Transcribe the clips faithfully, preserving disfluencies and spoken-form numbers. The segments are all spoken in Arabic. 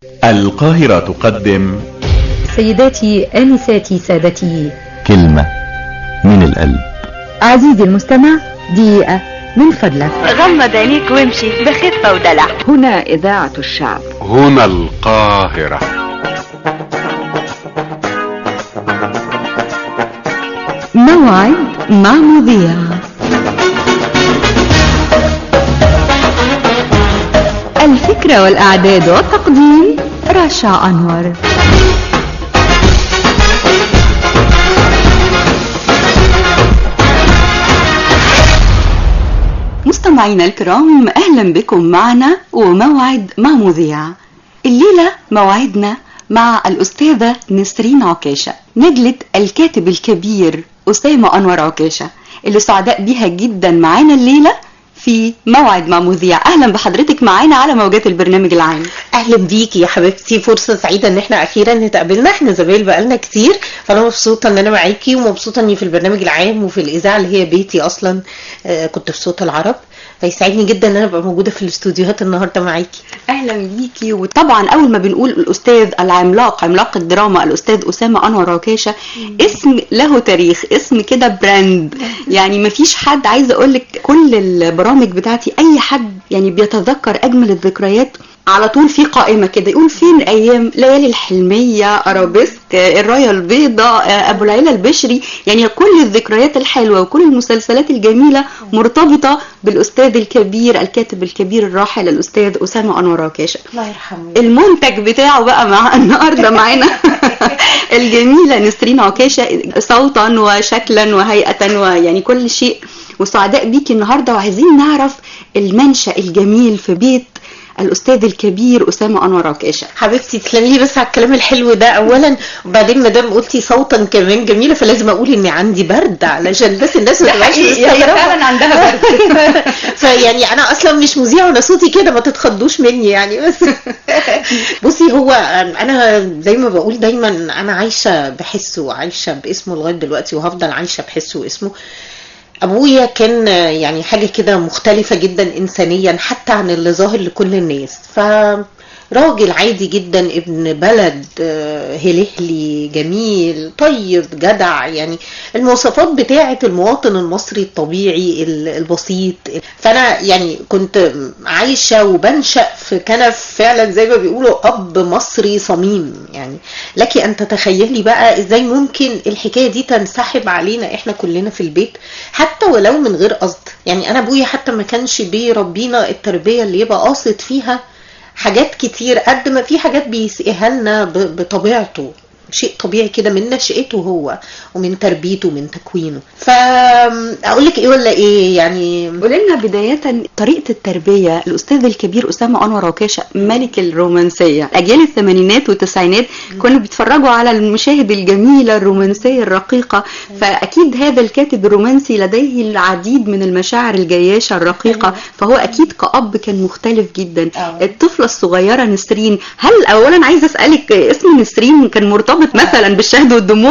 القاهرة تقدم سيداتي آنساتي سادتي، كلمة من القلب. عزيزي المستمع، دقيقة من فضلك، غمض عينيك وامشي بخفة ودلع. هنا إذاعة الشعب، هنا القاهرة. موعد مع مذيع. الفكرة والإعداد والتقديم رشا أنور. مستمعينا الكرام، أهلا بكم معنا وموعد مع مذيع. الليلة موعدنا مع الأستاذة نسرين عكاشة، نجلة الكاتب الكبير أسامة أنور عكاشة، اللي سعداء بيها جدا معانا الليلة في موعد مع مذيع. اهلا بحضرتك معانا على موجات البرنامج العام. اهلا بيكي يا حبيبتي، فرصه سعيده ان احنا اخيرا نتقابلنا، احنا زمايل بقالنا كتير، فانا مبسوطه ان انا معاكي ومبسوطه اني في البرنامج العام وفي الاذاعه اللي هي بيتي اصلا. آه كنت في صوت العرب، فيسعدني جدا ان انا ابقى موجوده في الاستوديوهات النهارده معاكي. اهلا بيكي. وطبعا اول ما بنقول الاستاذ العملاق عملاق الدراما الاستاذ اسامه انور عكاشه، اسم له تاريخ، اسم كده براند. يعني ما فيش حد، عايزه اقول لك كل البرامج بتاعتي اي حد يعني بيتذكر اجمل الذكريات على طول في قائمة كده، يقول فين أيام ليالي الحلمية، أرابيسك، الراية البيضاء، أبو العلا البشري. يعني كل الذكريات الحلوة وكل المسلسلات الجميلة مرتبطة بالأستاذ الكبير الكاتب الكبير الراحل الأستاذ أسامة أنور عكاشة، الله يرحمه. المنتج بتاعه بقى مع النهاردة معانا الجميلة نسرين عكاشة، صوتا وشكلا وهيئة ويعني كل شيء. وسعداء بيكي النهاردة، وعايزين نعرف المنشأ الجميل في بيت الاستاذ الكبير اسامه انور عكاشه. حبيبتي تسلمي لي بس على الكلام الحلو ده اولا، وبعدين ما دام قلتي صوتا كمان جميله فلازم اقول اني عندي برد، علشان بس الناس ما تبقاش مستغربه. فعلا عندها برد. فيعني انا اصلا مش مذيعه وانا صوتي كده، ما تتخضوش مني يعني. بس بصي، هو انا زي ما بقول دايما انا عايشه بحسه وعايشه باسمه لغايه دلوقتي، وهفضل عايشه بحسه واسمه. ابويا كان يعني حاجة كده مختلفة جدا انسانيا حتى عن اللي ظاهر لكل الناس، فراجل عادي جدا، ابن بلد هلهلي جميل طيب جدع، يعني المواصفات بتاعة المواطن المصري الطبيعي البسيط. فانا يعني كنت عايشة وبنشأ في كنف فعلا زي ما بيقولوا اب مصري صميم. يعني لك ان تتخيلي بقى ازاي ممكن الحكاية دي تنسحب علينا احنا كلنا في البيت حتى ولو من غير قصد. يعني انا ابويا حتى ما كانش بيربينا التربية اللي يبقى قاصد فيها حاجات كتير، قد ما في حاجات بيسقيها لنا بطبيعته، شيء طبيعي كده من نشأته هو ومن تربيته ومن تكوينه. فأقول لك ايه ولا ايه يعني؟ قولي لنا بداية طريقة التربية الأستاذ الكبير أسامة أنور عكاشة، ملك الرومانسية. أجيال الثمانينات والتسعينات كانوا بيتفرجوا على المشاهد الجميلة الرومانسية الرقيقة، فأكيد هذا الكاتب الرومانسي لديه العديد من المشاعر الجياشة الرقيقة، فهو أكيد كأب كان مختلف جدا. الطفلة الصغيرة نسرين، هل أولا عايزة أسألك اسم نسرين كان مرتبط مثلا بالشهد والدموع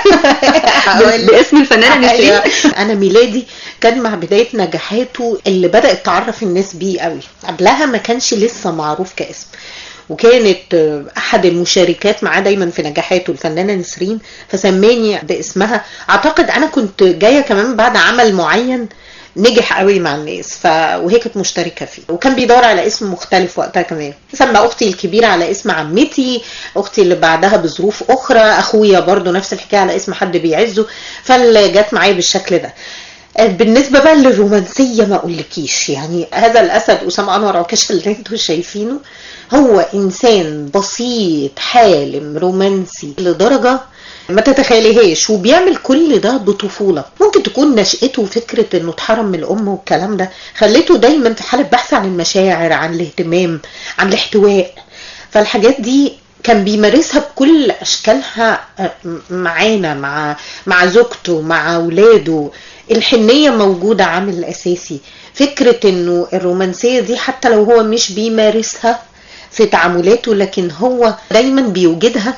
باسم الفنانة نسرين؟ انا ميلادي كان مع بداية نجاحاته اللي بدأت تعرف الناس بيه قوي، قبلها ما كانش لسه معروف كاسم. وكانت احد المشاركات معاه دايما في نجاحاته الفنانة نسرين، فسماني باسمها. اعتقد انا كنت جاية كمان بعد عمل معين نجح قوي مع الناس، ف... وهي كانت مشتركه فيه، وكان بيدور على اسم مختلف وقتها كمان. سمى اختي الكبيره على اسم عمتي، اختي اللي بعدها بظروف اخرى، اخويا برضو نفس الحكايه على اسم حد بيعزه، فاللي جت معايا بالشكل ده. بالنسبه بقى للرومانسيه ما اقولكيش، يعني هذا الاسد اسامه انور عكاشه اللي انتوا شايفينه هو انسان بسيط حالم رومانسي لدرجه ما تتخيليهاش، وبيعمل كل ده بطفولة. ممكن تكون نشأته فكرة انه اتحرم من الام والكلام ده خليته دايما في حالة بحث عن المشاعر، عن الاهتمام، عن الاحتواء. فالحاجات دي كان بيمارسها بكل اشكالها معانا، مع مع زوجته، مع اولاده. الحنية موجودة عامل اساسي. فكرة انه الرومانسية دي حتى لو هو مش بيمارسها في تعاملاته، لكن هو دايما بيوجدها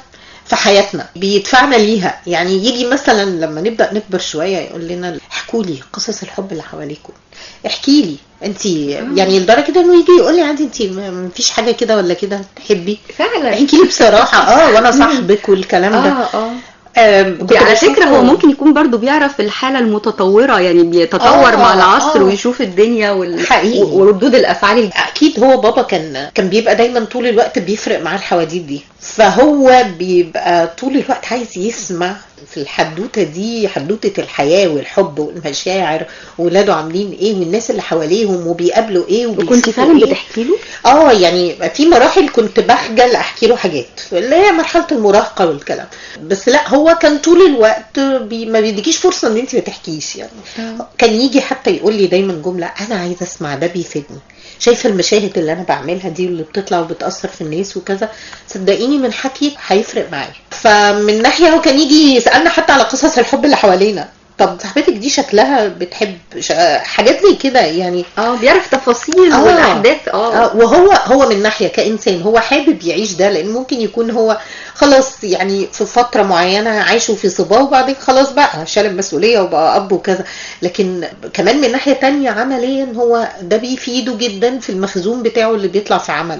في حياتنا بيدفعنا ليها. يعني يجي مثلا لما نبدأ نكبر شوية يقول لنا احكوا لي قصص الحب اللي حواليكم، احكي لي انت، يعني لدرجة انه يجي يقول لي عادي انت مفيش حاجة كده ولا كده تحبي فعلا احكي لي بصراحة اه وانا صاحبك والكلام ده. اه اه آه على فكرة هو ممكن يكون برضو بيعرف الحالة المتطورة، يعني بيتطور آه مع العصر آه ويشوف الدنيا وال... وردود الأفعال. أكيد هو بابا كان كان بيبقى دايما طول الوقت بيفرق معاه الحواديت دي، فهو بيبقى طول الوقت عايز يسمع في الحدوتة دي حدوتة الحياة والحب والمشاعر، وولاده عاملين ايه والناس اللي حواليهم وبيقابلوا ايه وكنت فعلا إيه. بتحكي له؟ اه يعني في مراحل كنت بخجل احكي له حاجات اللي هي مرحلة المراهقة والكلام، بس لا هو كان طول الوقت بي ما بيديكيش فرصة ان انت ما تحكيش يعني. آه. كان يجي حتى يقول لي دايما جملة انا عايز اسمع ده بيفيدني، شايفه المشاهد اللي انا بعملها دي واللي بتطلع وبتاثر في الناس وكذا، صدقيني من حكي هيفرق معايا. فمن ناحيه هو كان يجي يسالنا حتى على قصص الحب اللي حوالينا، طب صاحبتك دي شكلها بتحب حاجات زي كده يعني. اه بيعرف تفاصيل آه والاحداث. اه, آه وهو هو من ناحيه كانسان هو حابب يعيش ده، لان ممكن يكون هو خلاص يعني في فتره معينه عايشه في صباه وبعدين خلاص بقى شال المسؤوليه وبقى اب وكذا، لكن كمان من ناحيه تانية عمليا هو ده بيفيده جدا في المخزون بتاعه اللي بيطلع في عمله.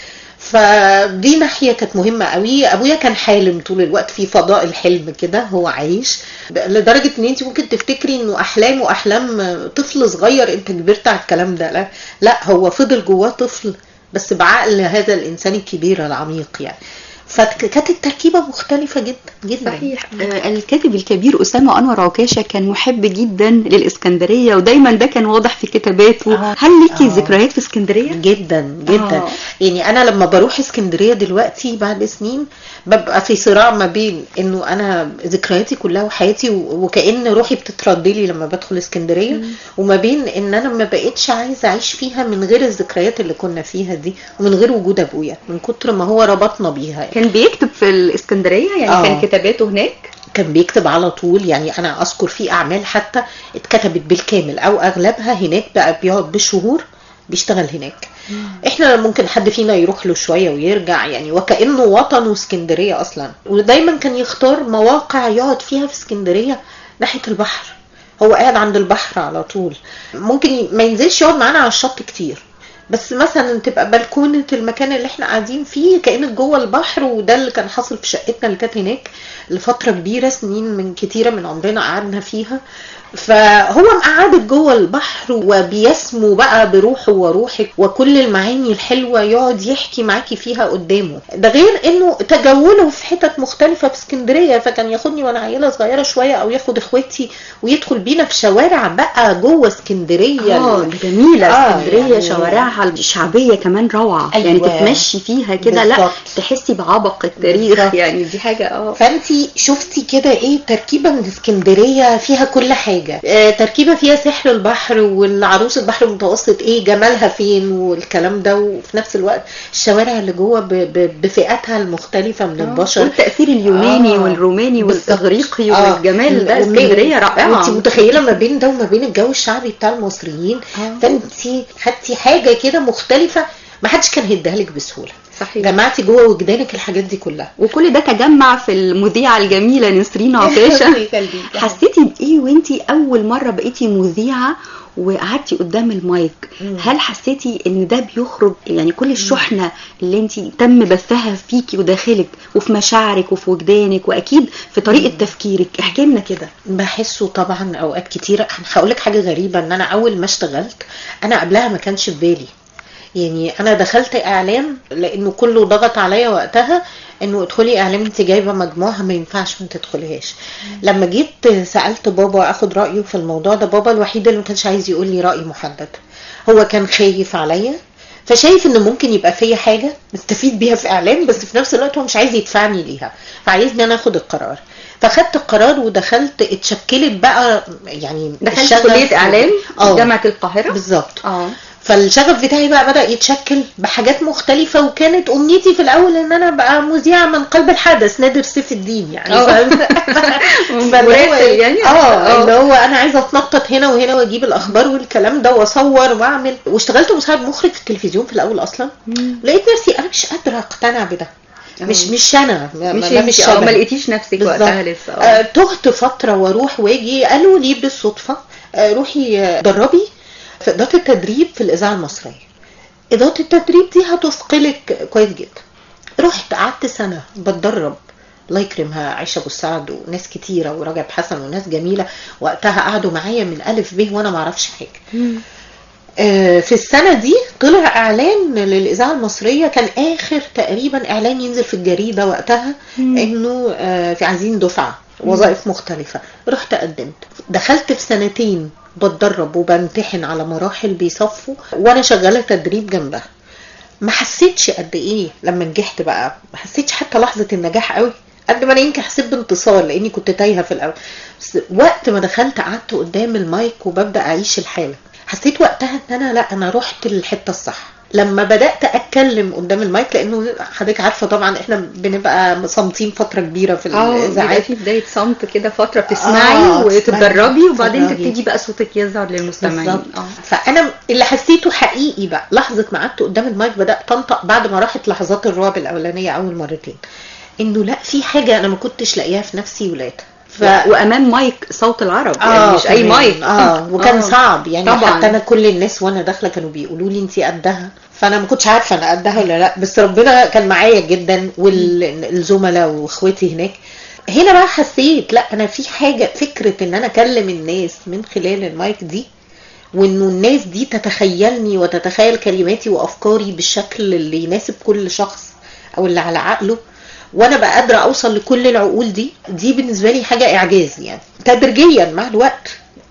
فدي ناحية كانت مهمة قوي. ابويا كان حالم طول الوقت في فضاء الحلم كده، هو عايش لدرجة ان انت ممكن تفتكري انه احلامه احلام طفل صغير انت كبرت على الكلام ده، لا لا هو فضل جواه طفل بس بعقل هذا الانسان الكبير العميق يعني. فكانت التركيبة مختلفة جدا جدا. صحيح. آه الكاتب الكبير أسامة أنور عكاشة كان محب جدا للإسكندرية، ودايما ده كان واضح في كتاباته. آه. هل ليكي آه. ذكريات في اسكندرية؟ جدا جدا. آه. يعني أنا لما بروح اسكندرية دلوقتي بعد سنين ببقى في صراع ما بين إنه أنا ذكرياتي كلها وحياتي وكأن روحي بتتردي لي لما بدخل اسكندرية، م. وما بين إن أنا ما بقتش عايزة أعيش فيها من غير الذكريات اللي كنا فيها دي ومن غير وجود أبويا من كتر ما هو ربطنا بيها يعني. كان بيكتب في الإسكندرية يعني آه. كان كتاباته هناك؟ كان بيكتب على طول يعني. أنا أذكر في أعمال حتى اتكتبت بالكامل أو أغلبها هناك، بقى بيقعد بالشهور بيشتغل هناك. مم. احنا ممكن حد فينا يروح له شوية ويرجع يعني، وكأنه وطنه اسكندرية أصلا. ودايما كان يختار مواقع يقعد فيها في اسكندرية ناحية البحر، هو قاعد عند البحر على طول. ممكن ما ينزلش يقعد معانا على الشط كتير، بس مثلا تبقى بلكونة المكان اللي احنا قاعدين فيه كأنك جوه البحر. وده اللي كان حاصل في شقتنا اللي كانت هناك لفترة كبيرة، سنين من كتيرة من عمرنا قعدنا فيها. فهو مقعدك جوه البحر وبيسمو بقى بروحه وروحك وكل المعاني الحلوة يقعد يحكي معاكي فيها قدامه. ده غير انه تجوله في حتت مختلفة في اسكندرية، فكان ياخدني وانا عيلة صغيرة شوية او ياخد اخواتي ويدخل بينا في شوارع بقى جوه اسكندرية. اه جميلة اسكندرية. آه يعني شوارعها الشعبية كمان روعة. أيوة. يعني تتمشي فيها كده لا تحسي بعبق التاريخ. بالزبط. يعني دي حاجة اه فانتي شفتي كده ايه تركيبة من اسكندرية فيها كل حاجة. آه تركيبة فيها سحر البحر والعروس البحر المتوسط ايه جمالها فين والكلام ده، وفي نفس الوقت الشوارع اللي جوه بفئاتها المختلفة من آه. البشر، والتأثير اليوناني آه. والروماني والإغريقي آه. والجمال ده. اسكندرية رائعة. انتي متخيلة ما بين ده وما بين الجو الشعبي بتاع المصريين. آه. فانتي خدتي حاجة كده مختلفة ما حدش كان هيديها لك بسهولة. صحيح. جمعتي جوه وجدانك الحاجات دي كلها، وكل ده تجمع في المذيعة الجميلة نسرين عكاشة. حسيتي بإيه وانتي أول مرة بقيتي مذيعة وقعدتي قدام المايك؟ مم. هل حسيتي ان ده بيخرج يعني كل الشحنة اللي انتي تم بثها فيكي وداخلك وفي مشاعرك وفي وجدانك واكيد في طريقة مم. تفكيرك؟ احكي لنا كده. بحسه طبعا اوقات كتيرة. هقولك حاجة غريبة، ان انا اول ما اشتغلت انا قبلها ما كانش في بالي يعني. انا دخلت اعلام لانه كله ضغط عليا وقتها انه ادخلي اعلام انت جايبه مجموعه ما ينفعش ما تدخليهاش. لما جيت سالت بابا اخد رايه في الموضوع ده، بابا الوحيد اللي ما كانش عايز يقول لي راي محدد. هو كان خايف عليا، فشايف انه ممكن يبقى فيا حاجه نستفيد بيها في اعلام، بس في نفس الوقت هو مش عايز يدفعني ليها، فعايزني انا اخد القرار. فخدت القرار ودخلت. اتشكلت بقى يعني دخلت كليه اعلام جامعه القاهره بالظبط. اه فالشغف بتاعي بقى بدأ يتشكل بحاجات مختلفة، وكانت أمنيتي في الأول إن أنا بقى مذيعة من قلب الحدث نادر سيف الدين يعني. مراسل يعني. اه اللي هو أنا عايزة أتنطط هنا وهنا وأجيب الأخبار والكلام ده وأصور وأعمل. واشتغلت مساعد مخرج في التلفزيون في الأول أصلا. لقيت نفسي أنا مش قادرة أقتنع بده. مش مش انا مش ما مش شبهي. ما لقيتيش نفسك وقتها لسه. آه تهت فتره واروح واجي، قالوا لي بالصدفه آه روحي آه دربي في اداره التدريب في الاذاعه المصريه. اداره التدريب دي هتثقلك كويس جدا. رحت قعدت سنه بتدرب، الله يكرمها عائشه ابو السعد وناس كتيره ورجب حسن وناس جميله وقتها قعدوا معايا من الف ب وانا ما اعرفش حاجه. آه في السنه دي طلع اعلان للاذاعه المصريه، كان اخر تقريبا اعلان ينزل في الجريده وقتها، مم. انه آه في عايزين دفعه وظائف مختلفه. رحت قدمت، دخلت في سنتين بتدرب وبمتحن على مراحل بيصفوا وانا شغاله تدريب جنبها. ما حسيتش قد ايه لما نجحت بقى، ما حسيتش حتى لحظه النجاح قوي قد ما انا يمكن حسيت بانتصار لاني كنت تايهه في الاول. بس وقت ما دخلت قعدت قدام المايك وببدا اعيش الحاله، حسيت وقتها ان انا لا انا رحت للحته الصح. لما بدات اتكلم قدام المايك، لانه حضرتك عارفه طبعا احنا بنبقى صامتين فتره كبيره في الاذاعات، في بدايه صمت كده فتره بتسمعي آه وتتدربي وبعدين تبتدي بقى صوتك يظهر للمستمعين. آه. فانا اللي حسيته حقيقي بقى لحظه ما قعدت قدام المايك بدات تنطق بعد ما راحت لحظات الرعب الاولانيه اول مرتين، انه لا في حاجه انا ما كنتش لاقيها في نفسي ولادها. ف... وامام مايك صوت العرب آه يعني مش اي مايك اه وكان آه صعب يعني طبعًا. حتى انا كل الناس وانا داخله كانوا بيقولوا لي انتي قدها، فانا ما كنتش عارفه انا قدها ولا لا، بس ربنا كان معايا جدا والزملاء واخواتي هناك. هنا بقى حسيت لا انا في حاجه، فكره ان انا اكلم الناس من خلال المايك دي، وانه الناس دي تتخيلني وتتخيل كلماتي وافكاري بالشكل اللي يناسب كل شخص او اللي على عقله، وانا بقى قادره اوصل لكل العقول دي. دي بالنسبه لي حاجه اعجاز يعني. تدريجيا مع الوقت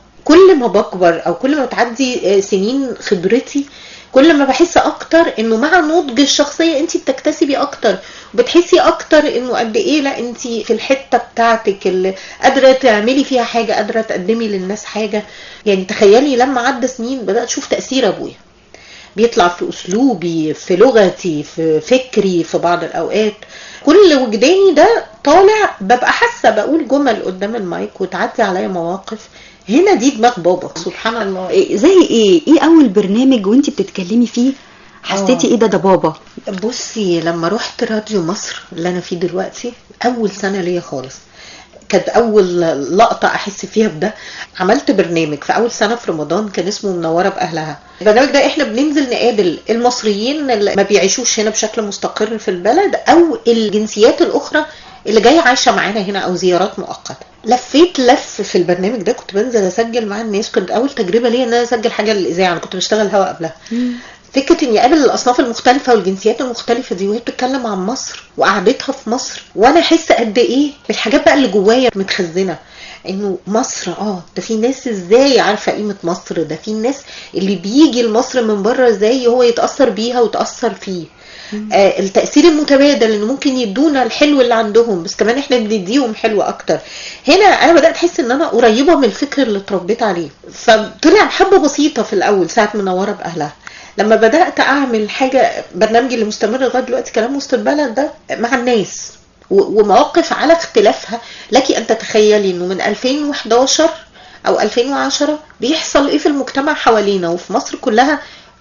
كل ما بكبر او كل ما بتعدي سنين خبرتي، كل ما بحس اكتر انه مع نضج الشخصيه انت بتكتسبي اكتر وبتحسي اكتر انه قد ايه لا انت في الحته بتاعتك اللي قادره تعملي فيها حاجه، قادره تقدمي للناس حاجه. يعني تخيلي لما عدى سنين بدات اشوف تاثير ابويا بيطلع في اسلوبي، في لغتي، في فكري، في بعض الاوقات كل وجداني ده طالع، ببقى حاسه بقول جمل قدام المايك وتعدي عليا مواقف. هنا دي دماغ بابا سبحان الله. زي ايه ايه اول برنامج وانت بتتكلمي فيه حسيتي ايه ده ده بابا؟ بصي لما رحت راديو مصر اللي انا فيه دلوقتي، اول سنه ليا خالص كانت اول لقطه احس فيها بده. عملت برنامج في اول سنه في رمضان كان اسمه منوره باهلها. البرنامج ده احنا بننزل نقابل المصريين اللي ما بيعيشوش هنا بشكل مستقر في البلد، او الجنسيات الاخرى اللي جايه عايشه معانا هنا او زيارات مؤقته. لفيت لف في البرنامج ده، كنت بنزل اسجل مع الناس. كنت اول تجربه ليا ان انا اسجل حاجه للاذاعه، انا كنت بشتغل هوا قبلها. فكره اني اقابل الاصناف المختلفه والجنسيات المختلفه دي وهي بتتكلم عن مصر وقعدتها في مصر، وانا احس قد ايه بالحاجات بقى اللي جوايا متخزنه، انه مصر اه ده في ناس ازاي عارفه قيمه مصر، ده في ناس اللي بيجي لمصر من بره ازاي هو يتاثر بيها وتاثر فيه. آه التاثير المتبادل انه ممكن يدونا الحلو اللي عندهم بس كمان احنا بنديهم حلو اكتر. هنا انا بدات احس ان انا قريبه من الفكر اللي اتربيت عليه. فطلع حبه بسيطه في الاول ساعه منوره باهلها. لما بدات اعمل حاجه، برنامجي اللي مستمر لغايه دلوقتي كلام وسط البلد ده، مع الناس ومواقف على اختلافها. لك ان تتخيلي انه من ألفين وحداشر او ألفين وعشرة بيحصل ايه في المجتمع حوالينا وفي مصر كلها،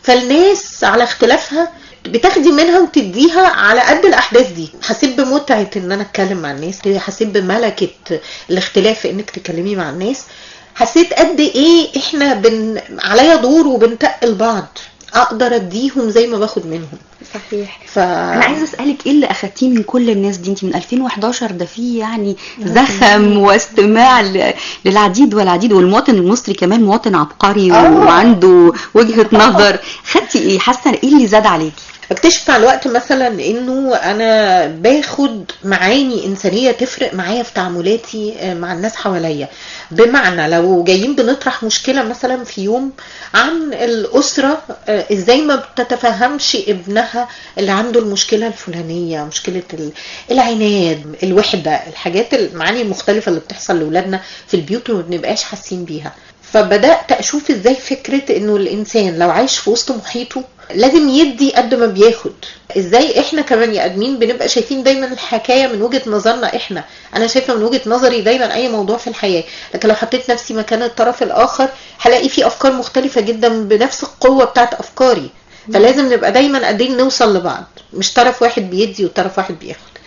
فالناس على اختلافها بتاخدي منها وتديها على قد الاحداث دي. حسيت بمتعه ان انا اتكلم مع الناس، حسيت بملكه الاختلاف انك تكلمي مع الناس، حسيت قد ايه احنا بن... عليا دور وبنتقل بعض، اقدر اديهم زي ما باخد منهم. صحيح. ف... انا عايزه اسالك ايه اللي اخدتيه من كل الناس دي؟ انت من ألفين وحداشر ده فيه يعني زخم واستماع ل... للعديد والعديد، والمواطن المصري كمان مواطن عبقري آه. وعنده وجهه نظر. خدتي ايه؟ حاسه ايه اللي زاد عليكي؟ اكتشفت مع الوقت مثلا انه انا باخد معاني انسانيه تفرق معايا في تعاملاتي مع الناس حواليا. بمعنى لو جايين بنطرح مشكله مثلا في يوم عن الاسره ازاي ما بتتفهمش ابنها اللي عنده المشكله الفلانيه، مشكله العناد، الوحده، الحاجات المعاني المختلفه اللي بتحصل لاولادنا في البيوت وما بنبقاش حاسين بيها. فبدات اشوف ازاي فكره انه الانسان لو عايش في وسط محيطه لازم يدي قد ما بياخد. ازاي احنا كمان يا ادمين بنبقى شايفين دايما الحكايه من وجهه نظرنا احنا. انا شايفه من وجهه نظري دايما اي موضوع في الحياه، لكن لو حطيت نفسي مكان الطرف الاخر هلاقي فيه افكار مختلفه جدا بنفس القوه بتاعت افكاري. فلازم نبقى دايما قادرين نوصل لبعض، مش طرف واحد بيدي وطرف واحد بياخد.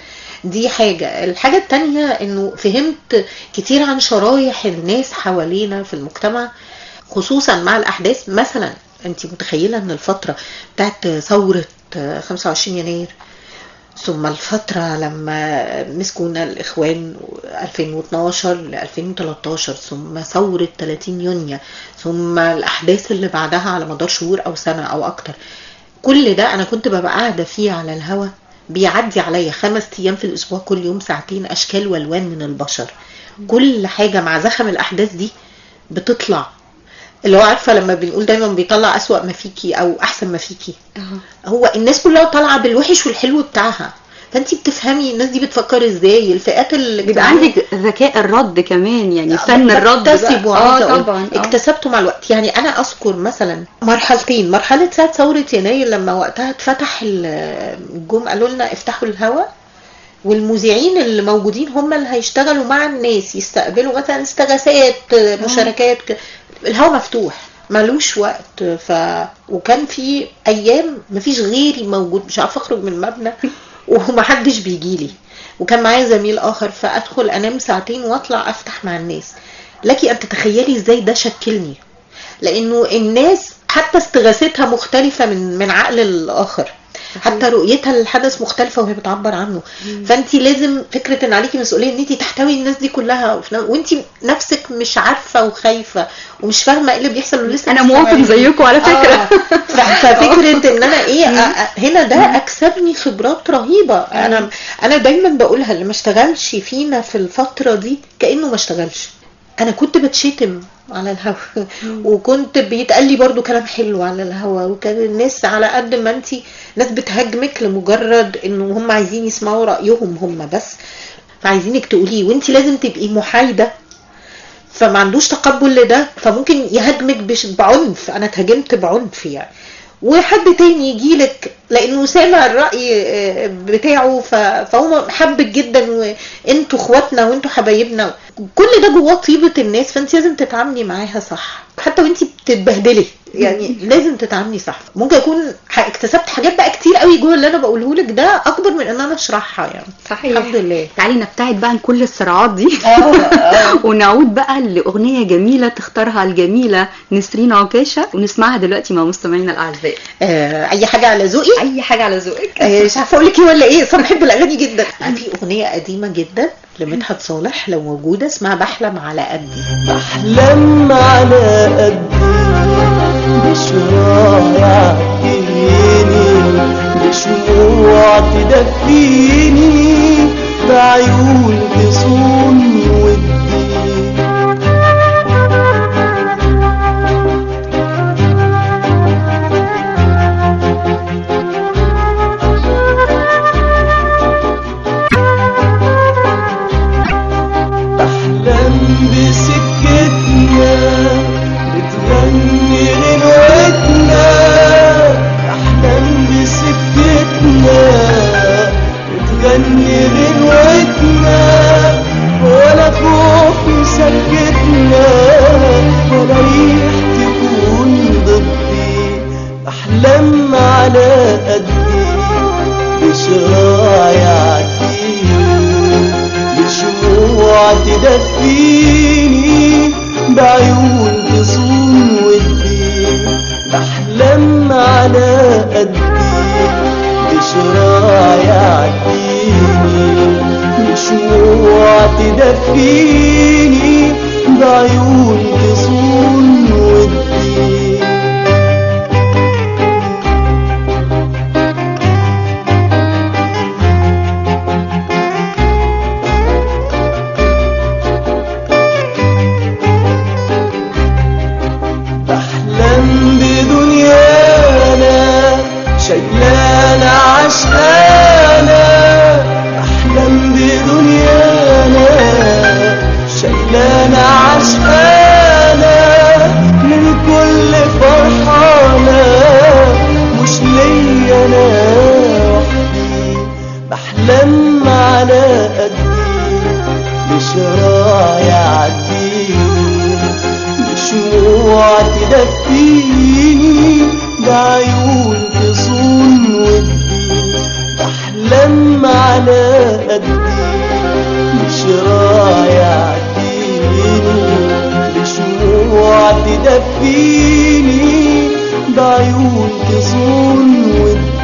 دي حاجة. الحاجة التانية انه فهمت كتير عن شرايح الناس حوالينا في المجتمع، خصوصا مع الاحداث. مثلا انت متخيلة ان الفترة بتاعت ثورة خمسة وعشرين يناير، ثم الفترة لما مسكونا الإخوان ألفين واثناشر ل ألفين وثلاثة عشر، ثم ثورة ثلاثين يونيو، ثم الأحداث اللي بعدها على مدار شهور أو سنة أو أكتر، كل ده أنا كنت ببقى قاعدة فيه على الهوا، بيعدي عليا خمس أيام في الأسبوع، كل يوم ساعتين، أشكال والوان من البشر، كل حاجة مع زخم الأحداث دي بتطلع. اللي هو عارفة لما بنقول دايما بيطلع أسوأ ما فيكي أو أحسن ما فيكي، هو الناس كلها طالعة بالوحش والحلو بتاعها، فانتي بتفهمي الناس دي بتفكر ازاي، الفئات اللي بيبقى عندك ذكاء الرد كمان، يعني فن الرد اكتسبه. اه طبعا اكتسبته مع الوقت. يعني انا اذكر مثلا مرحلتين، مرحله ساعه ثوره يناير لما وقتها اتفتح الجم قالوا لنا افتحوا الهواء، والمذيعين اللي موجودين هم اللي هيشتغلوا مع الناس، يستقبلوا مثلا استغاثات، مشاركات، الهواء مفتوح ملوش وقت. ف وكان في ايام مفيش غيري موجود، مش عارفه اخرج من المبنى ومحدش بيجيلي، وكان معايا زميل اخر، فادخل انام ساعتين واطلع افتح مع الناس. لكن ان تتخيلي ازاي ده شكلني، لانه الناس حتى استغاثتها مختلفه من من عقل الاخر، حتى رؤيتها للحدث مختلفه وهي بتعبر عنه. فانت لازم فكره ان عليكي مسؤوليه ان انت تحتوي الناس دي كلها، وانت نفسك مش عارفه وخايفه ومش فاهمه ايه اللي بيحصل، ولسه انا مواطن زيكم على فكره. آه. ففكره ان انا ايه هنا ده اكسبني خبرات رهيبه. انا انا دايما بقولها اللي ما اشتغلش فينا في الفتره دي كانه ما اشتغلش. انا كنت بتشتم على الهوا وكنت بيتقال لي برضو كلام حلو على الهوا، وكان الناس على قد ما انتي ناس بتهاجمك لمجرد انه هم عايزين يسمعوا رأيهم هم بس، فعايزينك تقوليه، وانتي لازم تبقي محايدة، فما عندوش تقبل لده، فممكن يهاجمك بعنف. انا اتهاجمت بعنف يعني. وحد تاني يجيلك لانه سامع الرأي بتاعه فهو حبك جدا، وانتوا اخواتنا وانتوا حبايبنا، كل ده جواه طيبة الناس، فانت لازم تتعاملي معاها صح، حتى وانت بتتبهدلي يعني لازم تتعاملي صح. ممكن اكون اكتسبت حاجات بقى كتير قوي جوه اللي انا بقوله لك ده، اكبر من ان انا اشرحها يعني. صحيح. الحمد لله. تعالي نبتعد بقى عن كل الصراعات دي اه ونعود بقى لاغنيه جميله تختارها الجميله نسرين عكاشه، ونسمعها دلوقتي مع مستمعينا الاعزاء. آه اي حاجه على ذوقي، اي حاجه على ذوقك. آه مش عارفه اقول لك ايه ولا ايه، اصلا بحب الاغاني جدا. في اغنيه قديمه جدا لمدحت صالح لو موجوده اسمها بحلم على قدي. بحلم على قدي بشرايع تهيني، بشموع تدفيني، بعيون تصون ودي. تدفيني بعيون تصون ودي. بحلم على قدي بشرايع عديني، بشموع تدفيني بعيون تصون ودي. تدفيني بعيون تصون ودي. بحلم على قدي، مش رايح اديني لشموع تدفيني بعيون تصون ودي.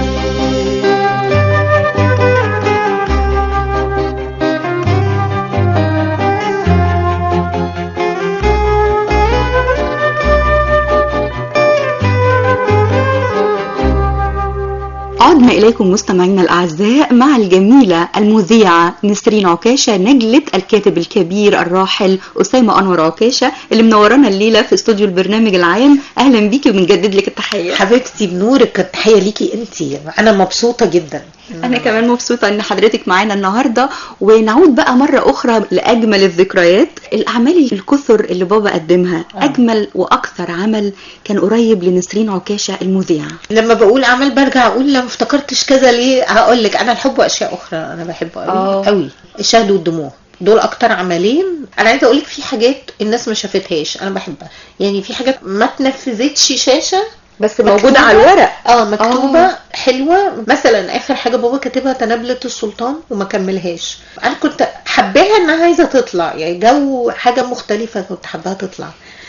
عدنا إليكم مستمعينا الأعزاء مع الجميلة المذيعة نسرين عكاشة نجلة الكاتب الكبير الراحل أسامة أنور عكاشة اللي منورانا الليلة في استوديو البرنامج العام. أهلا بيكي وبنجدد لك التحية. حبيبتي بنورك، التحية ليكي انتي، أنا مبسوطة جدا. أنا كمان مبسوطة إن حضرتك معانا النهاردة. ونعود بقى مرة أخرى لأجمل الذكريات، الأعمال الكثر اللي بابا قدمها. آه. أجمل وأكثر عمل كان قريب لنسرين عكاشة المذيعة. لما بقول عمل برجع أقول لما افتكرتش كذا ليه، هقول لك أنا الحب وأشياء أخرى أنا بحبه قوي قوي. الشهد والدموع دول أكتر عملين. أنا عايزة أقول لك في حاجات الناس ما شافتهاش أنا بحبها، يعني في حاجات ما تنفذتش شاشة بس موجودة على الورق. اه مكتوبة آه. حلوة. مثلا اخر حاجة بابا كاتبها تنابلة السلطان وما كملهاش، انا كنت حباها انها عايزة تطلع، يعني جو حاجة مختلفة كنت حباها تطلع.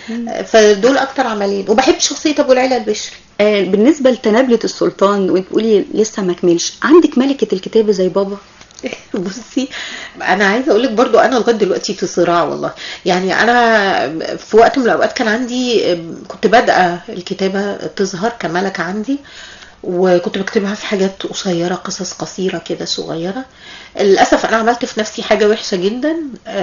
فدول اكتر عملين. وبحب شخصية ابو العلا البشري. آه بالنسبة لتنابلة السلطان وتقولي لسه ما كملش، عندك ملكة الكتابة زي بابا؟ بصي انا عايزه اقول لك برضو انا لغايه دلوقتي في صراع والله. يعني انا في وقت من الاوقات كان عندي، كنت بادئه الكتابه تظهر كملكه عندي، وكنت بكتبها في حاجات قصيره، قصص قصيره كده صغيره. للاسف انا عملت في نفسي حاجه وحشه جدا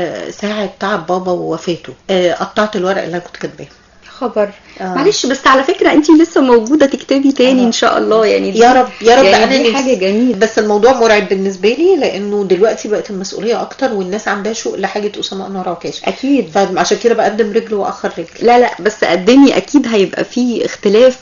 ساعه تعب بابا ووفاته، قطعت الورق اللي انا كنت كاتباه. خبر آه. معلش بس على فكرة انتي لسه موجودة تكتبي تاني آه. ان شاء الله. يعني يا رب يا رب. يعني انا دي حاجة جميلة، بس الموضوع مرعب بالنسبة لي لانه دلوقتي بقت المسؤولية اكتر والناس عندها شوق لحاجة أسامة أنور عكاشة. اكيد، فعشان كده بقدم رجل واخر رجل. لا لا بس قدمي، اكيد هيبقى فيه اختلاف.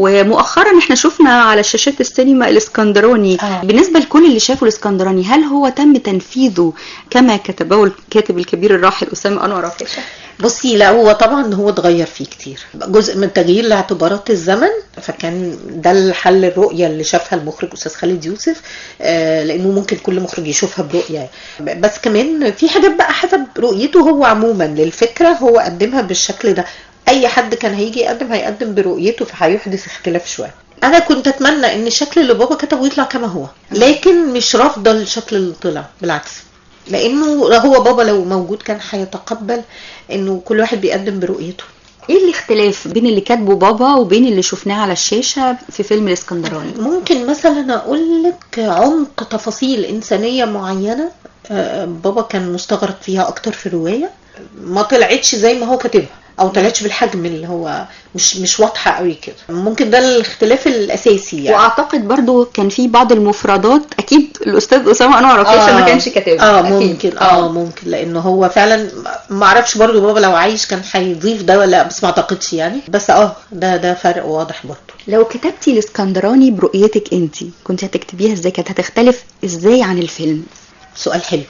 ومؤخرا احنا شفنا على شاشات السينما الاسكندراني. آه. بالنسبة لكل اللي شافوا الاسكندراني، هل هو تم تنفيذه كما كتبه الكاتب الكبير الراحل أسامة أنور عكاشة؟ بصي لا، هو طبعا هو اتغير فيه كتير، جزء من تغيير لاعتبارات الزمن، فكان ده الحل الرؤية اللي شافها المخرج أستاذ خالد يوسف، آه لأنه ممكن كل مخرج يشوفها برؤية، بس كمان في حاجات بقى حسب رؤيته هو عموما للفكرة هو قدمها بالشكل ده. أي حد كان هيجي يقدم هيقدم برؤيته، فهيحدث اختلاف شوية. أنا كنت أتمنى إن الشكل اللي بابا كتبه يطلع كما هو، لكن مش رافضة الشكل اللي طلع، بالعكس، لأنه هو بابا لو موجود كان هيتقبل إنه كل واحد بيقدم برؤيته. ايه الاختلاف بين اللي كاتبه بابا وبين اللي شفناه على الشاشة في فيلم الاسكندراني؟ ممكن مثلا اقول لك عمق تفاصيل انسانية معينة بابا كان مستغرق فيها اكتر في الرواية، ما طلعتش زي ما هو كاتبها او طلعتش بالحجم اللي هو مش مش واضحه قوي كده. ممكن ده الاختلاف الاساسي يعني. واعتقد برضو كان في بعض المفردات اكيد الاستاذ اسامه انور عكاشة آه ما كانش كاتبها. اه ممكن اه, آه ممكن لانه هو فعلا ما اعرفش برضو بابا لو عايش كان هيضيف ده ولا، بس ما اعتقدش يعني. بس اه ده ده فرق واضح برضو. لو كتبتي الاسكندراني برؤيتك انت كنت هتكتبيها ازاي؟ كانت هتختلف ازاي عن الفيلم؟ سؤال حلو.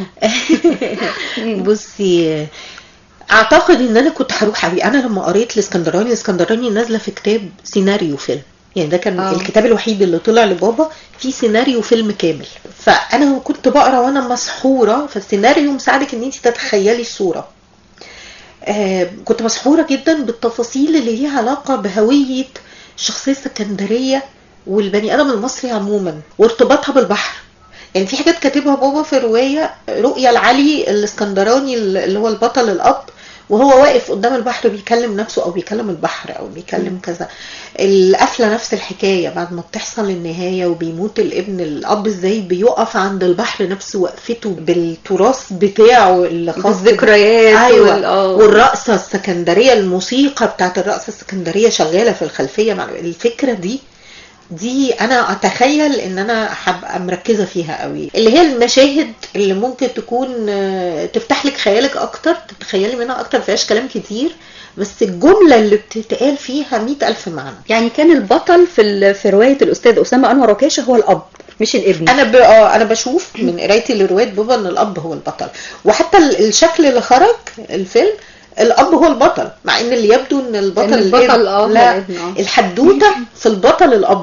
بصي اعتقد ان انا كنت هروح قوي. انا لما قريت الاسكندراني، الاسكندراني نازله في كتاب سيناريو فيلم، يعني ده كان آه. الكتاب الوحيد اللي طلع لبابا فيه سيناريو فيلم كامل. فانا كنت بقرا وانا مسحوره، فالسيناريو مساعدك ان انت تتخيلي الصوره. آه كنت مسحوره جدا بالتفاصيل اللي ليها علاقه بهويه الشخصيه السكندريه والبني ادم المصري عموما وارتباطها بالبحر. يعني في حاجات كاتبها بابا في روايه رؤيا العلي الاسكندراني اللي هو البطل الاب، وهو واقف قدام البحر بيكلم نفسه او بيكلم البحر او بيكلم كذا. القفله نفس الحكايه، بعد ما بتحصل النهايه وبيموت الابن، الاب ازاي بيقف عند البحر نفسه وقفته بالتراث بتاعه اللي خاص بالذكريات. ايوه وال... والرقصه السكندريه، الموسيقى بتاعت الرقصه السكندريه شغاله في الخلفيه مع الفكره دي. دي انا اتخيل ان انا هبقى مركزه فيها قوي، اللي هي المشاهد اللي ممكن تكون تفتح لك خيالك اكتر، تتخيلي منها اكتر، مفيهاش كلام كتير، بس الجمله اللي بتتقال فيها مئة الف معنى. يعني كان البطل في في روايه الاستاذ اسامه انور عكاشة هو الاب مش الابن. انا ب... اه انا بشوف من قرايتي لروايه بابا ان الاب هو البطل، وحتى الشكل اللي خرج الفيلم الاب هو البطل، مع ان اللي يبدو ان البطل البطل اه لا الحدوته في البطل الاب،